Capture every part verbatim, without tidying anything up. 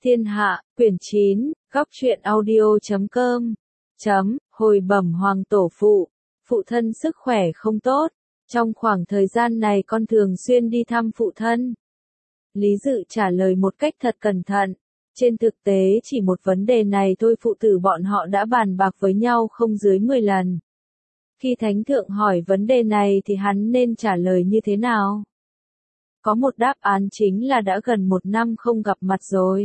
Thiên Hạ, quyển chín, góc truyện audio chấm com, chấm, hồi bẩm hoàng tổ phụ, phụ thân sức khỏe không tốt, trong khoảng thời gian này con thường xuyên đi thăm phụ thân. Lý Dự trả lời một cách thật cẩn thận, trên thực tế chỉ một vấn đề này thôi phụ tử bọn họ đã bàn bạc với nhau không dưới mười lần. Khi Thánh Thượng hỏi vấn đề này thì hắn nên trả lời như thế nào? Có một đáp án chính là đã gần một năm không gặp mặt rồi.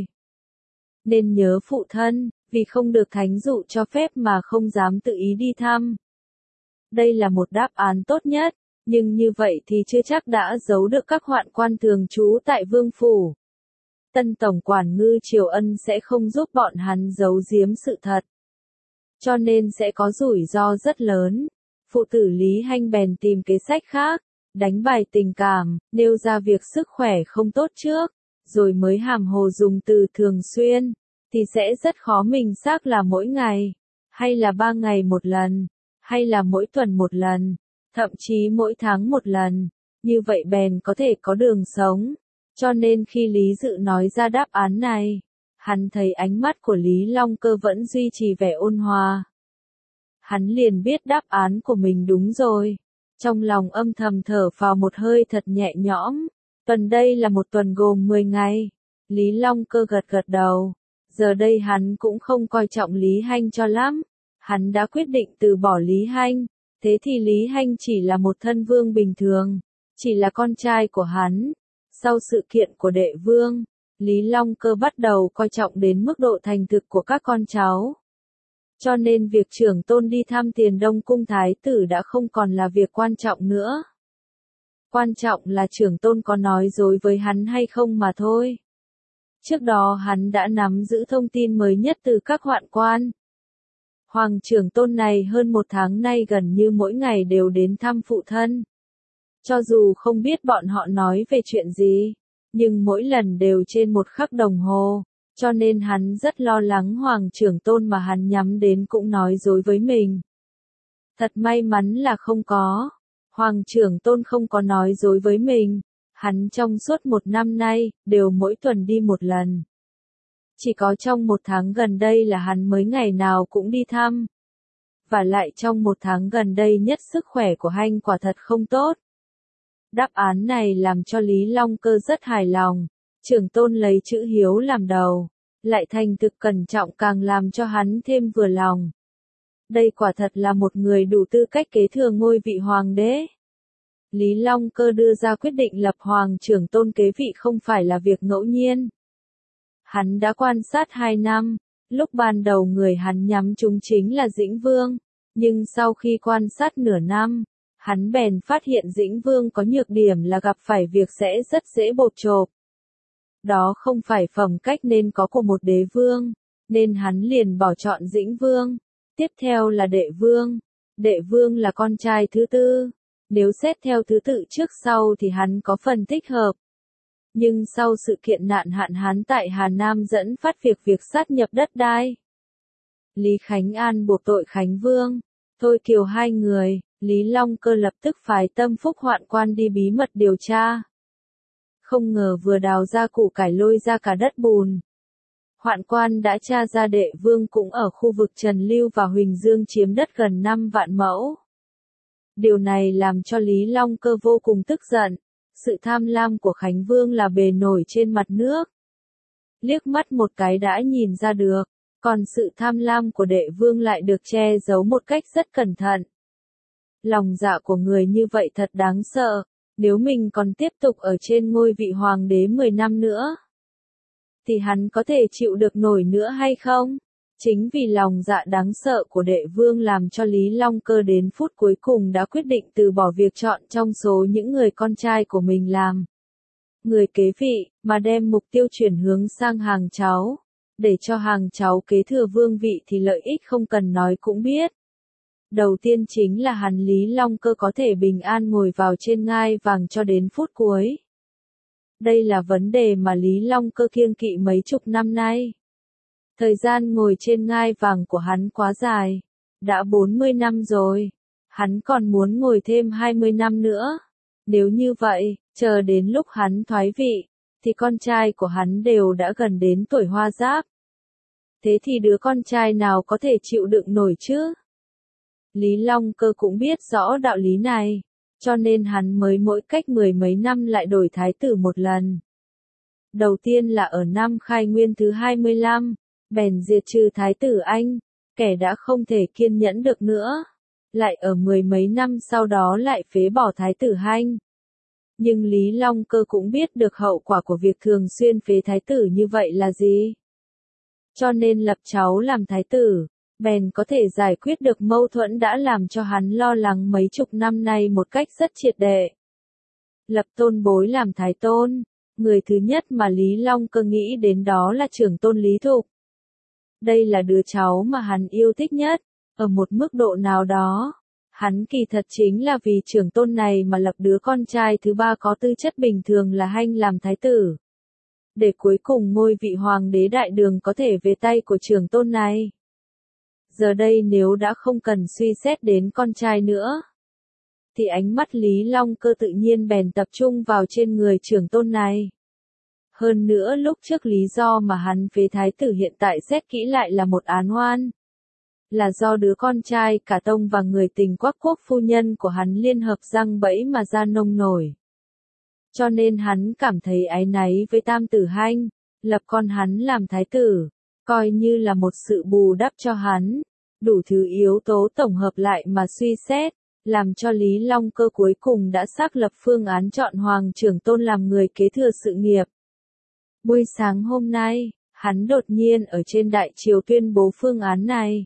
Nên nhớ phụ thân, vì không được thánh dụ cho phép mà không dám tự ý đi thăm. Đây là một đáp án tốt nhất, nhưng như vậy thì chưa chắc đã giấu được các hoạn quan thường trú tại vương phủ. Tân Tổng quản Ngư Triều Ân sẽ không giúp bọn hắn giấu giếm sự thật. Cho nên sẽ có rủi ro rất lớn. Phụ tử Lý Hanh bèn tìm kế sách khác, đánh bài tình cảm, nêu ra việc sức khỏe không tốt trước, rồi mới hàm hồ dùng từ thường xuyên, thì sẽ rất khó mình xác là mỗi ngày, hay là ba ngày một lần, hay là mỗi tuần một lần, thậm chí mỗi tháng một lần, như vậy bèn có thể có đường sống. Cho nên khi Lý Dự nói ra đáp án này, hắn thấy ánh mắt của Lý Long Cơ vẫn duy trì vẻ ôn hòa. Hắn liền biết đáp án của mình đúng rồi. Trong lòng âm thầm thở phào một hơi thật nhẹ nhõm. Tuần đây là một tuần gồm mười ngày. Lý Long Cơ gật gật đầu. Giờ đây hắn cũng không coi trọng Lý Hanh cho lắm. Hắn đã quyết định từ bỏ Lý Hanh. Thế thì Lý Hanh chỉ là một thân vương bình thường. Chỉ là con trai của hắn. Sau sự kiện của đệ vương, Lý Long Cơ bắt đầu coi trọng đến mức độ thành thực của các con cháu. Cho nên việc trưởng tôn đi thăm Tiền Đông cung thái tử đã không còn là việc quan trọng nữa. Quan trọng là trưởng tôn có nói dối với hắn hay không mà thôi. Trước đó hắn đã nắm giữ thông tin mới nhất từ các hoạn quan. Hoàng trưởng tôn này hơn một tháng nay gần như mỗi ngày đều đến thăm phụ thân. Cho dù không biết bọn họ nói về chuyện gì, nhưng mỗi lần đều trên một khắc đồng hồ. Cho nên hắn rất lo lắng Hoàng trưởng tôn mà hắn nhắm đến cũng nói dối với mình. Thật may mắn là không có. Hoàng trưởng tôn không có nói dối với mình. Hắn trong suốt một năm nay, đều mỗi tuần đi một lần. Chỉ có trong một tháng gần đây là hắn mới ngày nào cũng đi thăm. Và lại trong một tháng gần đây nhất sức khỏe của Hanh quả thật không tốt. Đáp án này làm cho Lý Long Cơ rất hài lòng. Trưởng tôn lấy chữ hiếu làm đầu, lại thành thực cẩn trọng càng làm cho hắn thêm vừa lòng. Đây quả thật là một người đủ tư cách kế thừa ngôi vị hoàng đế. Lý Long Cơ đưa ra quyết định lập hoàng trưởng tôn kế vị không phải là việc ngẫu nhiên. Hắn đã quan sát hai năm, lúc ban đầu người hắn nhắm trúng chính là Dĩnh Vương, nhưng sau khi quan sát nửa năm, hắn bèn phát hiện Dĩnh Vương có nhược điểm là gặp phải việc sẽ rất dễ bột chộp. Đó không phải phẩm cách nên có của một đế vương, nên hắn liền bỏ chọn Dĩnh Vương. Tiếp theo là Đệ Vương. Đệ Vương là con trai thứ tư. Nếu xét theo thứ tự trước sau thì hắn có phần thích hợp. Nhưng sau sự kiện nạn hạn hán tại Hà Nam dẫn phát việc việc sát nhập đất đai. Lý Khánh An buộc tội Khánh Vương. Thôi kiều hai người, Lý Long Cơ lập tức phái Tâm Phúc hoạn quan đi bí mật điều tra. Không ngờ vừa đào ra củ cải lôi ra cả đất bùn. Hoạn quan đã tra ra Đệ Vương cũng ở khu vực Trần Lưu và Huỳnh Dương chiếm đất gần năm vạn mẫu. Điều này làm cho Lý Long Cơ vô cùng tức giận. Sự tham lam của Khánh Vương là bề nổi trên mặt nước. Liếc mắt một cái đã nhìn ra được, còn sự tham lam của Đệ Vương lại được che giấu một cách rất cẩn thận. Lòng dạ của người như vậy thật đáng sợ. Nếu mình còn tiếp tục ở trên ngôi vị hoàng đế mười năm nữa, thì hắn có thể chịu được nổi nữa hay không? Chính vì lòng dạ đáng sợ của Đệ Vương làm cho Lý Long Cơ đến phút cuối cùng đã quyết định từ bỏ việc chọn trong số những người con trai của mình làm người kế vị, mà đem mục tiêu chuyển hướng sang hàng cháu. Để cho hàng cháu kế thừa vương vị thì lợi ích không cần nói cũng biết. Đầu tiên chính là hắn Lý Long Cơ có thể bình an ngồi vào trên ngai vàng cho đến phút cuối. Đây là vấn đề mà Lý Long Cơ kiêng kỵ mấy chục năm nay. Thời gian ngồi trên ngai vàng của hắn quá dài. Đã bốn mươi năm rồi. Hắn còn muốn ngồi thêm hai mươi năm nữa. Nếu như vậy, chờ đến lúc hắn thoái vị, thì con trai của hắn đều đã gần đến tuổi hoa giáp. Thế thì đứa con trai nào có thể chịu đựng nổi chứ? Lý Long Cơ cũng biết rõ đạo lý này, cho nên hắn mới mỗi cách mười mấy năm lại đổi thái tử một lần. Đầu tiên là ở năm Khai Nguyên thứ hai mươi lăm, bèn diệt trừ thái tử Anh, kẻ đã không thể kiên nhẫn được nữa. Lại ở mười mấy năm sau đó lại phế bỏ thái tử Hanh. Nhưng Lý Long Cơ cũng biết được hậu quả của việc thường xuyên phế thái tử như vậy là gì. Cho nên lập cháu làm thái tử, bèn có thể giải quyết được mâu thuẫn đã làm cho hắn lo lắng mấy chục năm nay một cách rất triệt để. Lập tôn bối làm thái tôn, người thứ nhất mà Lý Long Cơ nghĩ đến đó là trưởng tôn Lý Thục. Đây là đứa cháu mà hắn yêu thích nhất, ở một mức độ nào đó. Hắn kỳ thật chính là vì trưởng tôn này mà lập đứa con trai thứ ba có tư chất bình thường là Hanh làm thái tử. Để cuối cùng ngôi vị hoàng đế đại đường có thể về tay của trưởng tôn này. Giờ đây nếu đã không cần suy xét đến con trai nữa, thì ánh mắt Lý Long Cơ tự nhiên bèn tập trung vào trên người trưởng tôn này. Hơn nữa lúc trước lý do mà hắn phế thái tử hiện tại xét kỹ lại là một án oan. Là do đứa con trai cả tông và người tình Quắc Quốc phu nhân của hắn liên hợp giăng bẫy mà ra nông nổi. Cho nên hắn cảm thấy áy náy với tam tử Hanh, lập con hắn làm thái tử, coi như là một sự bù đắp cho hắn. Đủ thứ yếu tố tổng hợp lại mà suy xét, làm cho Lý Long Cơ cuối cùng đã xác lập phương án chọn Hoàng trưởng tôn làm người kế thừa sự nghiệp. Buổi sáng hôm nay, hắn đột nhiên ở trên đại triều tuyên bố phương án này.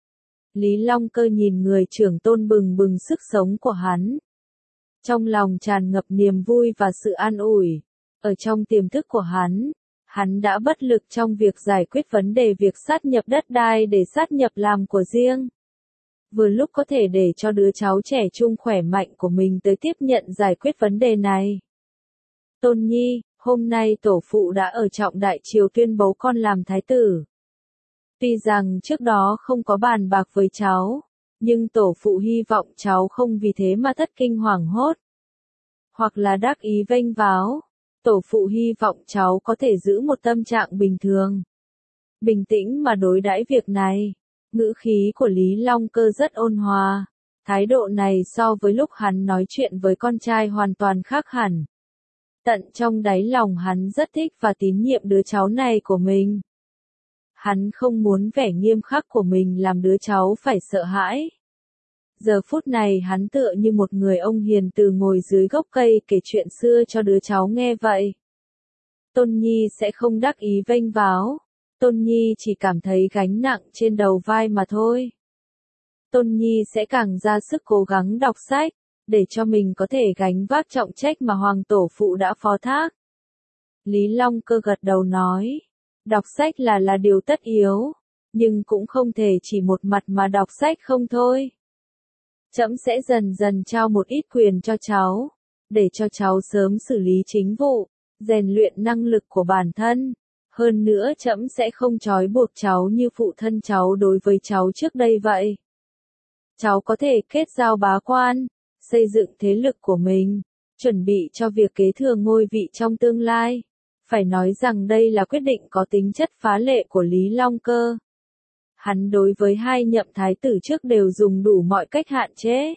Lý Long Cơ nhìn người trưởng tôn bừng bừng sức sống của hắn. Trong lòng tràn ngập niềm vui và sự an ủi. Ở trong tiềm thức của hắn, hắn đã bất lực trong việc giải quyết vấn đề việc sát nhập đất đai để sát nhập làm của riêng. Vừa lúc có thể để cho đứa cháu trẻ trung khỏe mạnh của mình tới tiếp nhận giải quyết vấn đề này. Tôn Nhi, hôm nay tổ phụ đã ở trọng đại triều tuyên bố con làm thái tử. Tuy rằng trước đó không có bàn bạc với cháu, nhưng tổ phụ hy vọng cháu không vì thế mà thất kinh hoảng hốt. Hoặc là đắc ý vênh váo, tổ phụ hy vọng cháu có thể giữ một tâm trạng bình thường. Bình tĩnh mà đối đãi việc này. Ngữ khí của Lý Long Cơ rất ôn hòa. Thái độ này so với lúc hắn nói chuyện với con trai hoàn toàn khác hẳn. Tận trong đáy lòng hắn rất thích và tín nhiệm đứa cháu này của mình. Hắn không muốn vẻ nghiêm khắc của mình làm đứa cháu phải sợ hãi. Giờ phút này hắn tựa như một người ông hiền từ ngồi dưới gốc cây kể chuyện xưa cho đứa cháu nghe vậy. Tôn Nhi sẽ không đắc ý vênh váo. Tôn Nhi chỉ cảm thấy gánh nặng trên đầu vai mà thôi. Tôn Nhi sẽ càng ra sức cố gắng đọc sách, để cho mình có thể gánh vác trọng trách mà Hoàng tổ phụ đã phó thác. Lý Long Cơ gật đầu nói, đọc sách là là điều tất yếu, nhưng cũng không thể chỉ một mặt mà đọc sách không thôi. Trẫm sẽ dần dần trao một ít quyền cho cháu, để cho cháu sớm xử lý chính vụ, rèn luyện năng lực của bản thân. Hơn nữa trẫm sẽ không trói buộc cháu như phụ thân cháu đối với cháu trước đây vậy. Cháu có thể kết giao bá quan, xây dựng thế lực của mình, chuẩn bị cho việc kế thừa ngôi vị trong tương lai. Phải nói rằng đây là quyết định có tính chất phá lệ của Lý Long Cơ. Hắn đối với hai nhậm thái tử trước đều dùng đủ mọi cách hạn chế.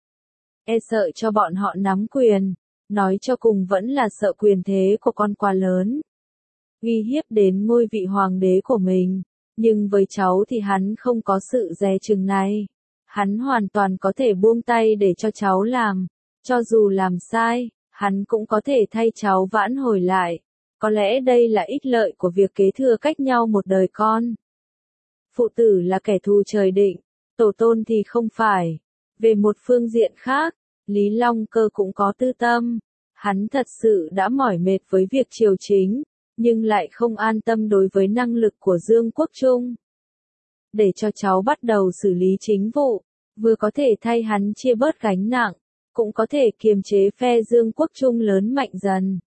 E sợ cho bọn họ nắm quyền, nói cho cùng vẫn là sợ quyền thế của con quá lớn. Uy hiếp đến ngôi vị hoàng đế của mình, nhưng với cháu thì hắn không có sự dè chừng này. Hắn hoàn toàn có thể buông tay để cho cháu làm, cho dù làm sai, hắn cũng có thể thay cháu vãn hồi lại. Có lẽ đây là ích lợi của việc kế thừa cách nhau một đời con. Phụ tử là kẻ thù trời định, tổ tôn thì không phải. Về một phương diện khác, Lý Long Cơ cũng có tư tâm. Hắn thật sự đã mỏi mệt với việc triều chính, nhưng lại không an tâm đối với năng lực của Dương Quốc Trung. Để cho cháu bắt đầu xử lý chính vụ, vừa có thể thay hắn chia bớt gánh nặng, cũng có thể kiềm chế phe Dương Quốc Trung lớn mạnh dần.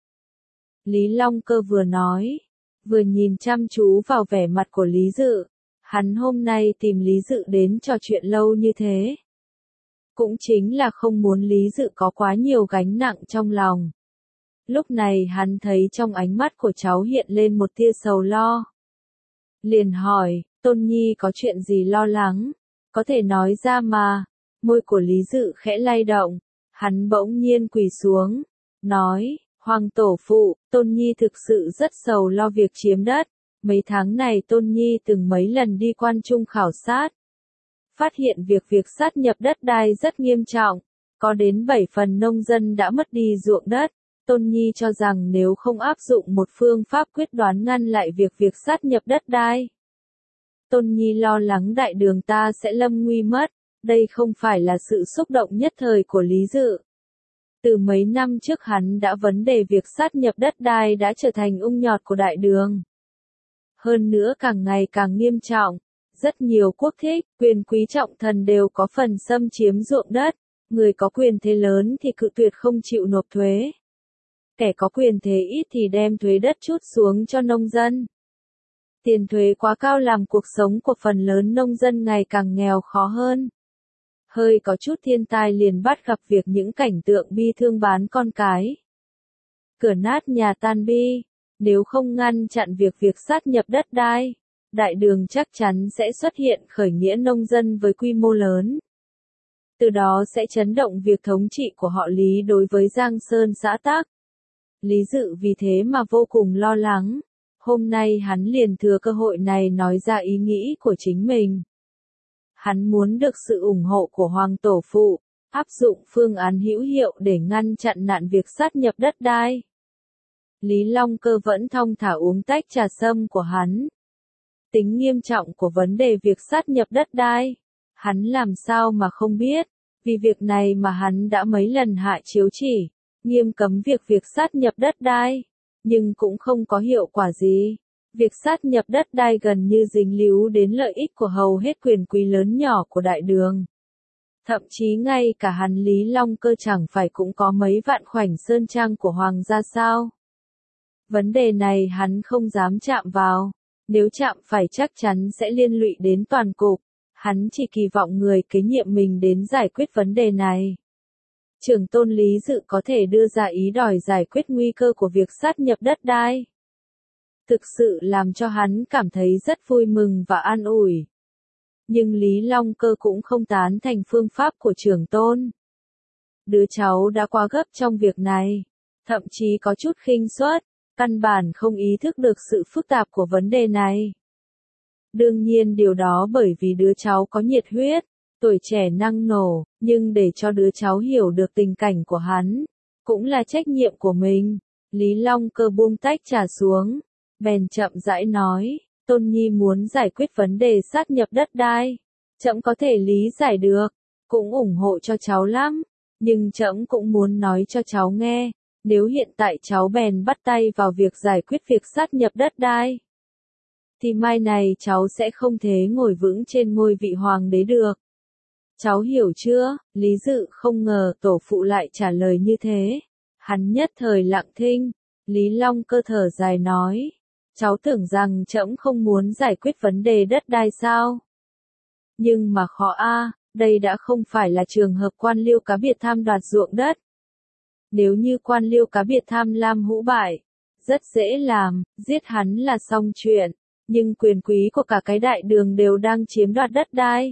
Lý Long Cơ vừa nói, vừa nhìn chăm chú vào vẻ mặt của Lý Dự. Hắn hôm nay tìm Lý Dự đến trò chuyện lâu như thế. Cũng chính là không muốn Lý Dự có quá nhiều gánh nặng trong lòng. Lúc này hắn thấy trong ánh mắt của cháu hiện lên một tia sầu lo. Liền hỏi, Tôn Nhi có chuyện gì lo lắng? Có thể nói ra mà. Môi của Lý Dự khẽ lay động. Hắn bỗng nhiên quỳ xuống. Nói, Hoàng tổ phụ, Tôn Nhi thực sự rất sầu lo việc chiếm đất. Mấy tháng này Tôn Nhi từng mấy lần đi quan trung khảo sát. Phát hiện việc việc sát nhập đất đai rất nghiêm trọng. Có đến bảy phần nông dân đã mất đi ruộng đất. Tôn Nhi cho rằng nếu không áp dụng một phương pháp quyết đoán ngăn lại việc việc sát nhập đất đai. Tôn Nhi lo lắng đại đường ta sẽ lâm nguy mất. Đây không phải là sự xúc động nhất thời của Lý Dự. Từ mấy năm trước hắn đã vấn đề việc sát nhập đất đai đã trở thành ung nhọt của đại đường. Hơn nữa càng ngày càng nghiêm trọng. Rất nhiều quốc thích, quyền quý trọng thần đều có phần xâm chiếm ruộng đất. Người có quyền thế lớn thì cự tuyệt không chịu nộp thuế. Kẻ có quyền thế ít thì đem thuế đất trút xuống cho nông dân. Tiền thuế quá cao làm cuộc sống của phần lớn nông dân ngày càng nghèo khó hơn. Hơi có chút thiên tai liền bắt gặp việc những cảnh tượng bi thương bán con cái. Cửa nát nhà tan bi, nếu không ngăn chặn việc việc sát nhập đất đai, đại đường chắc chắn sẽ xuất hiện khởi nghĩa nông dân với quy mô lớn. Từ đó sẽ chấn động việc thống trị của họ Lý đối với Giang Sơn xã tắc. Lý Dự vì thế mà vô cùng lo lắng. Hôm nay hắn liền thừa cơ hội này nói ra ý nghĩ của chính mình. Hắn muốn được sự ủng hộ của Hoàng tổ phụ, áp dụng phương án hữu hiệu để ngăn chặn nạn việc sát nhập đất đai. Lý Long Cơ vẫn thong thả uống tách trà sâm của hắn. Tính nghiêm trọng của vấn đề việc sát nhập đất đai, hắn làm sao mà không biết, vì việc này mà hắn đã mấy lần hạ chiếu chỉ, nghiêm cấm việc việc sát nhập đất đai, nhưng cũng không có hiệu quả gì. Việc sát nhập đất đai gần như dính líu đến lợi ích của hầu hết quyền quý lớn nhỏ của đại đường. Thậm chí ngay cả hắn Lý Long Cơ chẳng phải cũng có mấy vạn khoảnh sơn trang của hoàng gia sao. Vấn đề này hắn không dám chạm vào, nếu chạm phải chắc chắn sẽ liên lụy đến toàn cục, hắn chỉ kỳ vọng người kế nhiệm mình đến giải quyết vấn đề này. Trưởng tôn Lý Dự có thể đưa ra ý đòi giải quyết nguy cơ của việc sát nhập đất đai. Thực sự làm cho hắn cảm thấy rất vui mừng và an ủi. Nhưng Lý Long Cơ cũng không tán thành phương pháp của trưởng tôn. Đứa cháu đã quá gấp trong việc này, thậm chí có chút khinh suất, căn bản không ý thức được sự phức tạp của vấn đề này. Đương nhiên điều đó bởi vì đứa cháu có nhiệt huyết, tuổi trẻ năng nổ, nhưng để cho đứa cháu hiểu được tình cảnh của hắn, cũng là trách nhiệm của mình. Lý Long Cơ buông tách trà xuống, bèn chậm rãi nói, Tôn Nhi muốn giải quyết vấn đề sát nhập đất đai. Trẫm có thể lý giải được, cũng ủng hộ cho cháu lắm, nhưng trẫm cũng muốn nói cho cháu nghe, nếu hiện tại cháu bèn bắt tay vào việc giải quyết việc sát nhập đất đai, thì mai này cháu sẽ không thể ngồi vững trên ngôi vị hoàng đế được. Cháu hiểu chưa? Lý Dự không ngờ tổ phụ lại trả lời như thế. Hắn nhất thời lặng thinh. Lý Long Cơ thở dài nói, cháu tưởng rằng trẫm không muốn giải quyết vấn đề đất đai sao? Nhưng mà khó a, đây đã không phải là trường hợp quan liêu cá biệt tham đoạt ruộng đất. Nếu như quan liêu cá biệt tham lam hũ bại, rất dễ làm, giết hắn là xong chuyện, nhưng quyền quý của cả cái đại đường đều đang chiếm đoạt đất đai.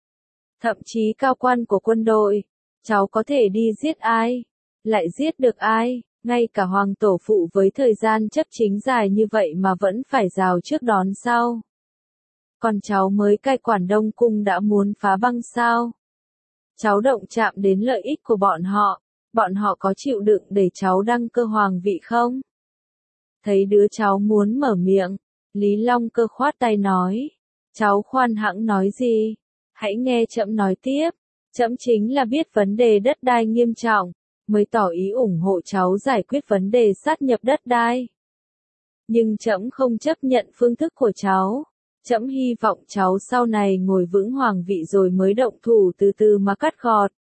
Thậm chí cao quan của quân đội, cháu có thể đi giết ai? Lại giết được ai? Ngay cả hoàng tổ phụ với thời gian chấp chính dài như vậy mà vẫn phải rào trước đón sau. Còn cháu mới cai quản Đông Cung đã muốn phá băng sao? Cháu động chạm đến lợi ích của bọn họ, bọn họ có chịu đựng để cháu đăng cơ hoàng vị không? Thấy đứa cháu muốn mở miệng, Lý Long Cơ khoát tay nói, cháu khoan hãng nói gì? Hãy nghe trẫm nói tiếp, trẫm chính là biết vấn đề đất đai nghiêm trọng, mới tỏ ý ủng hộ cháu giải quyết vấn đề sát nhập đất đai. Nhưng trẫm không chấp nhận phương thức của cháu, trẫm hy vọng cháu sau này ngồi vững hoàng vị rồi mới động thủ từ từ mà cắt gọt.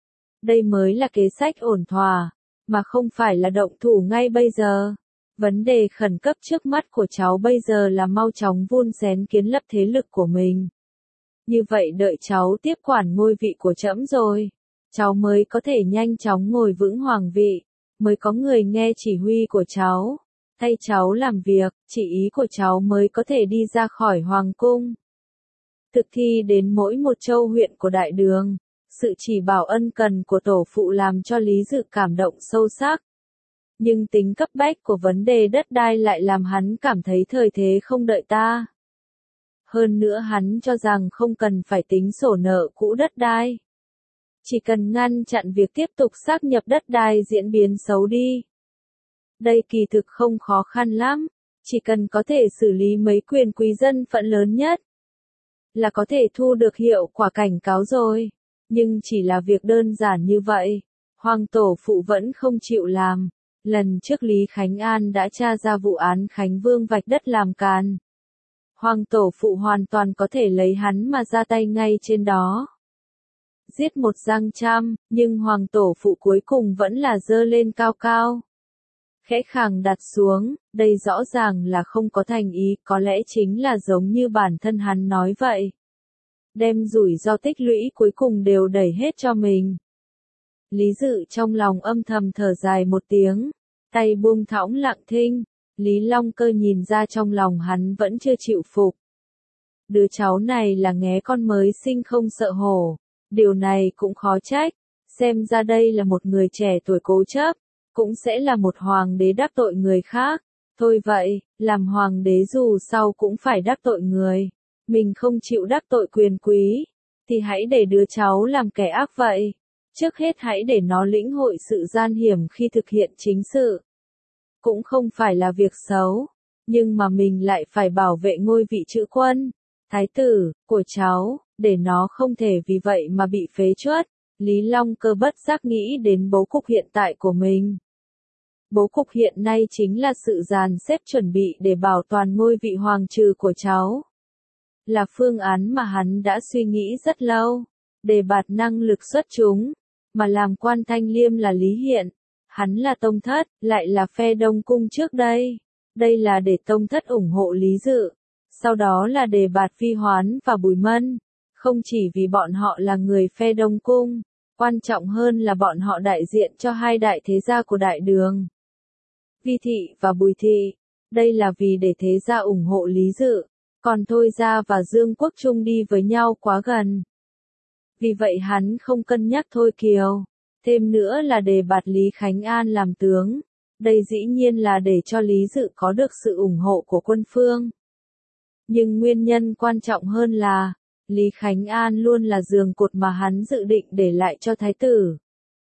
Đây mới là kế sách ổn thỏa, mà không phải là động thủ ngay bây giờ. Vấn đề khẩn cấp trước mắt của cháu bây giờ là mau chóng vun xén kiến lập thế lực của mình. Như vậy đợi cháu tiếp quản ngôi vị của trẫm rồi, cháu mới có thể nhanh chóng ngồi vững hoàng vị, mới có người nghe chỉ huy của cháu, thay cháu làm việc, chỉ ý của cháu mới có thể đi ra khỏi hoàng cung. Thực thi đến mỗi một châu huyện của đại đường, sự chỉ bảo ân cần của tổ phụ làm cho Lý Dự cảm động sâu sắc. Nhưng tính cấp bách của vấn đề đất đai lại làm hắn cảm thấy thời thế không đợi ta. Hơn nữa hắn cho rằng không cần phải tính sổ nợ cũ đất đai. Chỉ cần ngăn chặn việc tiếp tục sáp nhập đất đai diễn biến xấu đi. Đây kỳ thực không khó khăn lắm, chỉ cần có thể xử lý mấy quyền quý dân phận lớn nhất, là có thể thu được hiệu quả cảnh cáo rồi. Nhưng chỉ là việc đơn giản như vậy, Hoàng tổ phụ vẫn không chịu làm. Lần trước Lý Khánh An đã tra ra vụ án Khánh Vương vạch đất làm càn. Hoàng tổ phụ hoàn toàn có thể lấy hắn mà ra tay ngay trên đó. Giết một giang trăm, nhưng Hoàng tổ phụ cuối cùng vẫn là giơ lên cao cao. Khẽ khàng đặt xuống, đây rõ ràng là không có thành ý, có lẽ chính là giống như bản thân hắn nói vậy. Đem rủi ro tích lũy cuối cùng đều đẩy hết cho mình. Lý Dự trong lòng âm thầm thở dài một tiếng, tay buông thõng lặng thinh. Lý Long Cơ nhìn ra trong lòng hắn vẫn chưa chịu phục. Đứa cháu này là nghé con mới sinh không sợ hổ, điều này cũng khó trách, xem ra đây là một người trẻ tuổi cố chấp, cũng sẽ là một hoàng đế đắc tội người khác. Thôi vậy, làm hoàng đế dù sau cũng phải đắc tội người, mình không chịu đắc tội quyền quý, thì hãy để đứa cháu làm kẻ ác vậy. Trước hết hãy để nó lĩnh hội sự gian hiểm khi thực hiện chính sự. Cũng không phải là việc xấu, nhưng mà mình lại phải bảo vệ ngôi vị chữ quân, thái tử, của cháu, để nó không thể vì vậy mà bị phế truất. Lý Long Cơ bất giác nghĩ đến bố cục hiện tại của mình. Bố cục hiện nay chính là sự dàn xếp chuẩn bị để bảo toàn ngôi vị hoàng trừ của cháu. Là phương án mà hắn đã suy nghĩ rất lâu, đề bạt năng lực xuất chúng, mà làm quan Thanh Liêm là Lý Hiện. Hắn là tông thất, lại là phe Đông Cung trước đây. Đây là để tông thất ủng hộ Lý Dự. Sau đó là đề bạt Phi Hoán và Bùi Mân. Không chỉ vì bọn họ là người phe Đông Cung, quan trọng hơn là bọn họ đại diện cho hai đại thế gia của đại đường. Vi Thị và Bùi Thị. Đây là vì để thế gia ủng hộ Lý Dự. Còn Thôi Gia và Dương Quốc Trung đi với nhau quá gần. Vì vậy hắn không cân nhắc Thôi Kiều. Thêm nữa là đề bạt Lý Khánh An làm tướng. Đây dĩ nhiên là để cho Lý Dự có được sự ủng hộ của quân phương. Nhưng nguyên nhân quan trọng hơn là, Lý Khánh An luôn là giường cột mà hắn dự định để lại cho thái tử.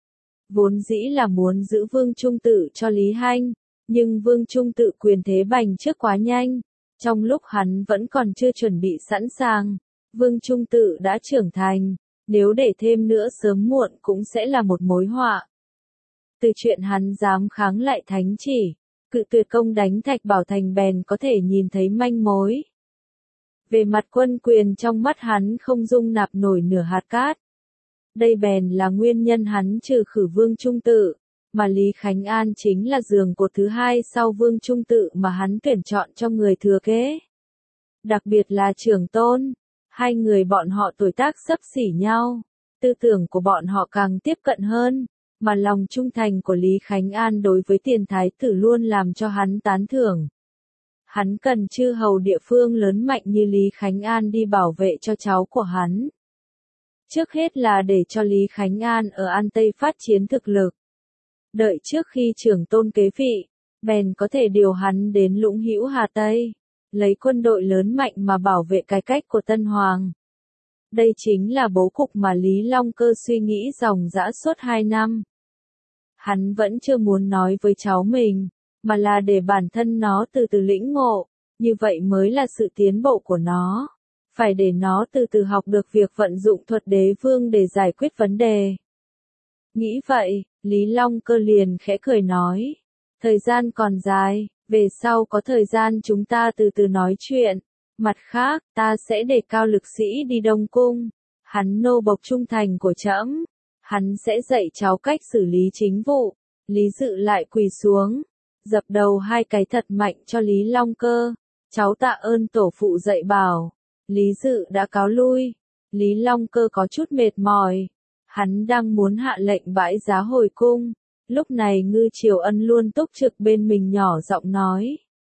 Vốn dĩ là muốn giữ Vương Trung Tự cho Lý Hanh, nhưng Vương Trung Tự quyền thế bành trước quá nhanh. Trong lúc hắn vẫn còn chưa chuẩn bị sẵn sàng, Vương Trung Tự đã trưởng thành. Nếu để thêm nữa sớm muộn cũng sẽ là một mối họa. Từ chuyện hắn dám kháng lại thánh chỉ, cự tuyệt công đánh Thạch Bảo Thành bèn có thể nhìn thấy manh mối. Về mặt quân quyền trong mắt hắn không dung nạp nổi nửa hạt cát. Đây bèn là nguyên nhân hắn trừ khử Vương Trung Tự, mà Lý Khánh An chính là giường cột thứ hai sau Vương Trung Tự mà hắn tuyển chọn cho người thừa kế. Đặc biệt là Trưởng Tôn. Hai người bọn họ tuổi tác xấp xỉ nhau, tư tưởng của bọn họ càng tiếp cận hơn, mà lòng trung thành của Lý Khánh An đối với tiền thái tử luôn làm cho hắn tán thưởng. Hắn cần chư hầu địa phương lớn mạnh như Lý Khánh An đi bảo vệ cho cháu của hắn. Trước hết là để cho Lý Khánh An ở An Tây phát triển thực lực. Đợi trước khi Trưởng Tôn kế vị, bèn có thể điều hắn đến Lũng Hữu Hà Tây. Lấy quân đội lớn mạnh mà bảo vệ cái cách của Tân Hoàng. Đây chính là bố cục mà Lý Long Cơ suy nghĩ dòng dã suốt hai năm. Hắn vẫn chưa muốn nói với cháu mình, mà là để bản thân nó từ từ lĩnh ngộ, như vậy mới là sự tiến bộ của nó. Phải để nó từ từ học được việc vận dụng thuật đế vương để giải quyết vấn đề. Nghĩ vậy, Lý Long Cơ liền khẽ cười nói, thời gian còn dài. Về sau có thời gian chúng ta từ từ nói chuyện. Mặt khác, ta sẽ đề cao lực sĩ đi Đông Cung. Hắn nô bộc trung thành của trẫm. Hắn sẽ dạy cháu cách xử lý chính vụ. Lý Dự lại quỳ xuống, dập đầu hai cái thật mạnh cho Lý Long Cơ. Cháu tạ ơn tổ phụ dạy bảo. Lý Dự đã cáo lui. Lý Long Cơ có chút mệt mỏi. Hắn đang muốn hạ lệnh bãi giá hồi cung. Lúc này Ngư Triều Ân luôn túc trực bên mình nhỏ giọng nói.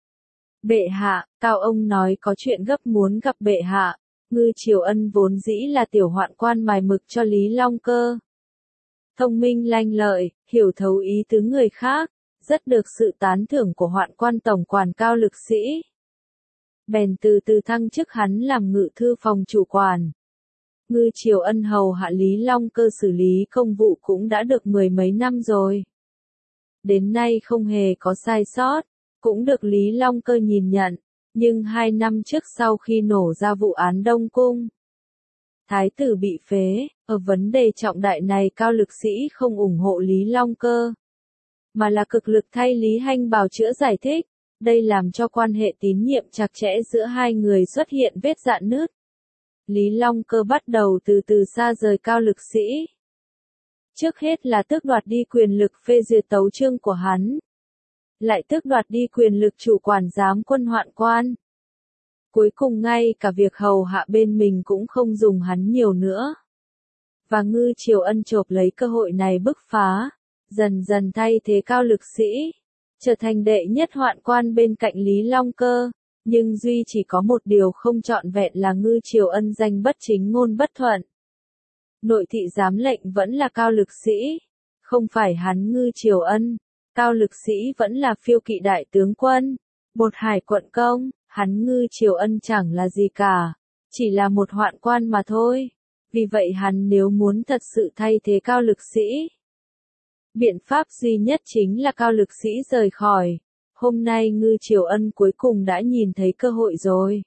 Bệ hạ, Cao ông nói có chuyện gấp muốn gặp bệ hạ. Ngư Triều Ân vốn dĩ là tiểu hoạn quan mài mực cho Lý Long Cơ. Thông minh lanh lợi, hiểu thấu ý tứ người khác, rất được sự tán thưởng của hoạn quan tổng quản Cao Lực Sĩ. Bèn từ từ thăng chức hắn làm ngự thư phòng chủ quản. Ngư Triều Ân hầu hạ Lý Long Cơ xử lý công vụ cũng đã được mười mấy năm rồi. Đến nay không hề có sai sót, cũng được Lý Long Cơ nhìn nhận, nhưng hai năm trước sau khi nổ ra vụ án Đông Cung, Thái tử bị phế, ở vấn đề trọng đại này Cao Lực Sĩ không ủng hộ Lý Long Cơ, mà là cực lực thay Lý Hanh bào chữa giải thích, đây làm cho quan hệ tín nhiệm chặt chẽ giữa hai người xuất hiện vết rạn nứt. Lý Long Cơ bắt đầu từ từ xa rời Cao Lực Sĩ. Trước hết là tước đoạt đi quyền lực phê duyệt tấu chương của hắn, lại tước đoạt đi quyền lực chủ quản giám quân hoạn quan. Cuối cùng ngay cả việc hầu hạ bên mình cũng không dùng hắn nhiều nữa. Và Ngư Triều Ân chộp lấy cơ hội này bứt phá, dần dần thay thế Cao Lực Sĩ, trở thành đệ nhất hoạn quan bên cạnh Lý Long Cơ. Nhưng duy chỉ có một điều không trọn vẹn là Ngư Triều Ân danh bất chính ngôn bất thuận. Nội thị giám lệnh vẫn là Cao Lực Sĩ, không phải hắn Ngư Triều Ân. Cao Lực Sĩ vẫn là phiêu kỵ đại tướng quân, một hải quận công, hắn Ngư Triều Ân chẳng là gì cả, chỉ là một hoạn quan mà thôi. Vì vậy hắn nếu muốn thật sự thay thế Cao Lực Sĩ, biện pháp duy nhất chính là Cao Lực Sĩ rời khỏi. Hôm nay Ngư Triều Ân cuối cùng đã nhìn thấy cơ hội rồi.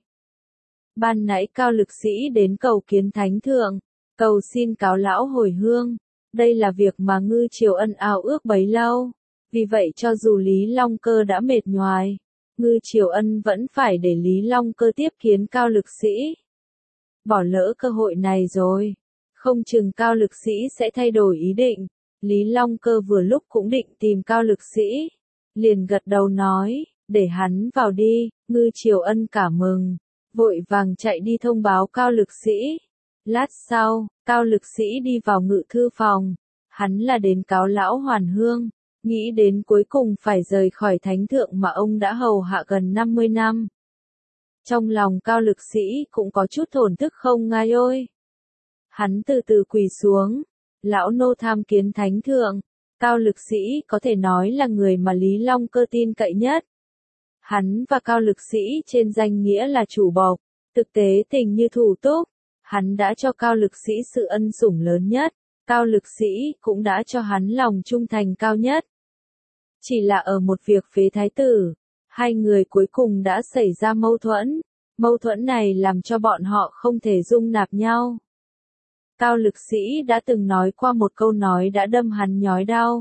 Ban nãy Cao Lực Sĩ đến cầu kiến Thánh Thượng, cầu xin cáo lão hồi hương. Đây là việc mà Ngư Triều Ân ao ước bấy lâu. Vì vậy cho dù Lý Long Cơ đã mệt nhoài, Ngư Triều Ân vẫn phải để Lý Long Cơ tiếp kiến Cao Lực Sĩ. Bỏ lỡ cơ hội này rồi, không chừng Cao Lực Sĩ sẽ thay đổi ý định. Lý Long Cơ vừa lúc cũng định tìm Cao Lực Sĩ, liền gật đầu nói, để hắn vào đi. Ngư Triều Ân cảm mừng, vội vàng chạy đi thông báo Cao Lực Sĩ. Lát sau, Cao Lực Sĩ đi vào ngự thư phòng, hắn là đến cáo lão hoàn hương, nghĩ đến cuối cùng phải rời khỏi Thánh Thượng mà ông đã hầu hạ gần năm mươi năm. Trong lòng Cao Lực Sĩ cũng có chút thổn thức không ngai ôi. Hắn từ từ quỳ xuống, lão nô tham kiến Thánh Thượng. Cao Lực Sĩ có thể nói là người mà Lý Long Cơ tin cậy nhất. Hắn và Cao Lực Sĩ trên danh nghĩa là chủ bộc, thực tế tình như thủ túc. Hắn đã cho Cao Lực Sĩ sự ân sủng lớn nhất, Cao Lực Sĩ cũng đã cho hắn lòng trung thành cao nhất. Chỉ là ở một việc phế thái tử, hai người cuối cùng đã xảy ra mâu thuẫn. Mâu thuẫn này làm cho bọn họ không thể dung nạp nhau. Cao Lực Sĩ đã từng nói qua một câu nói đã đâm hắn nhói đau.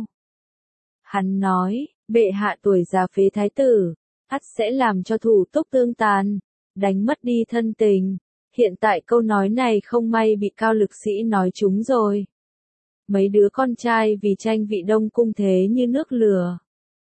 Hắn nói, bệ hạ tuổi già phế thái tử, ắt sẽ làm cho thủ túc tương tàn, đánh mất đi thân tình. Hiện tại câu nói này không may bị Cao Lực Sĩ nói trúng rồi. Mấy đứa con trai vì tranh vị Đông Cung thế như nước lửa.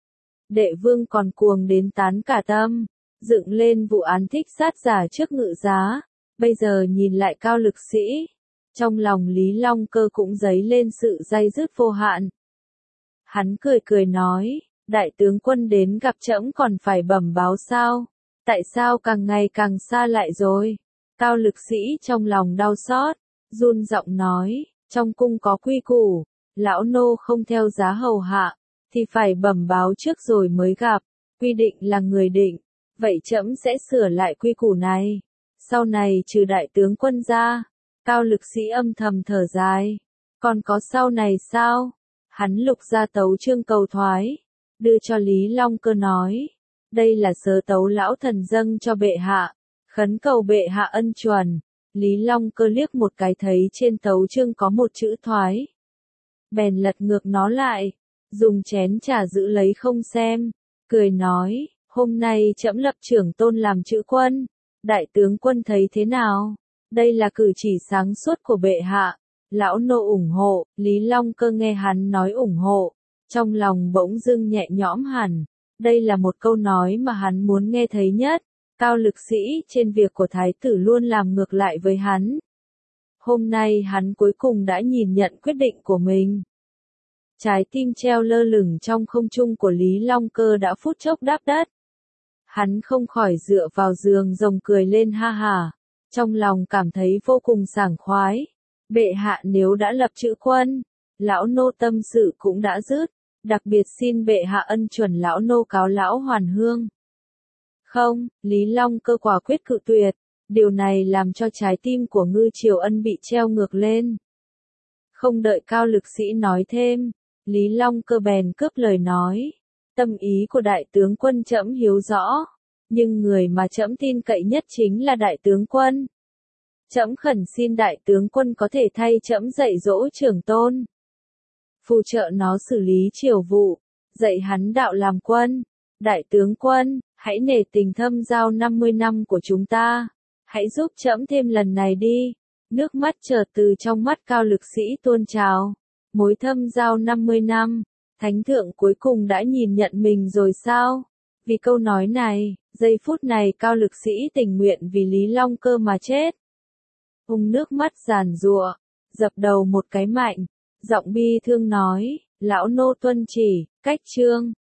Đệ vương còn cuồng đến tán cả tâm, dựng lên vụ án thích sát giả trước ngự giá. Bây giờ nhìn lại Cao Lực Sĩ, trong lòng Lý Long Cơ cũng dấy lên sự day dứt vô hạn. Hắn cười cười nói, đại tướng quân đến gặp trẫm còn phải bẩm báo sao? Tại sao càng ngày càng xa lại rồi? Cao Lực Sĩ trong lòng đau xót, run giọng nói, trong cung có quy củ, lão nô không theo giá hầu hạ, thì phải bẩm báo trước rồi mới gặp, quy định là người định, vậy trẫm sẽ sửa lại quy củ này. Sau này trừ đại tướng quân ra, Cao Lực Sĩ âm thầm thở dài, còn có sau này sao? Hắn lục ra tấu chương cầu thoái, đưa cho Lý Long Cơ nói, đây là sớ tấu lão thần dâng cho bệ hạ. Khấn cầu bệ hạ ân chuẩn. Lý Long Cơ liếc một cái thấy trên tấu chương có một chữ thoái. Bèn lật ngược nó lại, dùng chén trà giữ lấy không xem, cười nói, hôm nay trẫm lập trưởng tôn làm chữ quân, đại tướng quân thấy thế nào? Đây là cử chỉ sáng suốt của bệ hạ, lão nô ủng hộ. Lý Long Cơ nghe hắn nói ủng hộ, trong lòng bỗng dưng nhẹ nhõm hẳn, đây là một câu nói mà hắn muốn nghe thấy nhất. Cao Lực Sĩ trên việc của thái tử luôn làm ngược lại với hắn. Hôm nay hắn cuối cùng đã nhìn nhận quyết định của mình. Trái tim treo lơ lửng trong không trung của Lý Long Cơ đã phút chốc đáp đất. Hắn không khỏi dựa vào giường rồng cười lên ha hả, trong lòng cảm thấy vô cùng sảng khoái. Bệ hạ nếu đã lập chữ quân, lão nô tâm sự cũng đã dứt, đặc biệt xin bệ hạ ân chuẩn lão nô cáo lão hoàn hương. Không, Lý Long Cơ quả quyết cự tuyệt, điều này làm cho trái tim của Ngư Triều Ân bị treo ngược lên. Không đợi Cao Lực Sĩ nói thêm, Lý Long Cơ bèn cướp lời nói, tâm ý của đại tướng quân trẫm hiếu rõ, nhưng người mà trẫm tin cậy nhất chính là đại tướng quân. Trẫm khẩn xin đại tướng quân có thể thay trẫm dạy dỗ trưởng tôn, phù trợ nó xử lý triều vụ, dạy hắn đạo làm quân. Đại tướng quân, hãy nể tình thâm giao năm mươi năm của chúng ta, hãy giúp trẫm thêm lần này đi. Nước mắt chợt từ trong mắt Cao Lực Sĩ tuôn trào. Mối thâm giao năm mươi năm, thánh thượng cuối cùng đã nhìn nhận mình rồi sao? Vì câu nói này, giây phút này Cao Lực Sĩ tình nguyện vì Lý Long Cơ mà chết. Hùng nước mắt giàn giụa, dập đầu một cái mạnh, giọng bi thương nói, lão nô tuân chỉ, cách trương.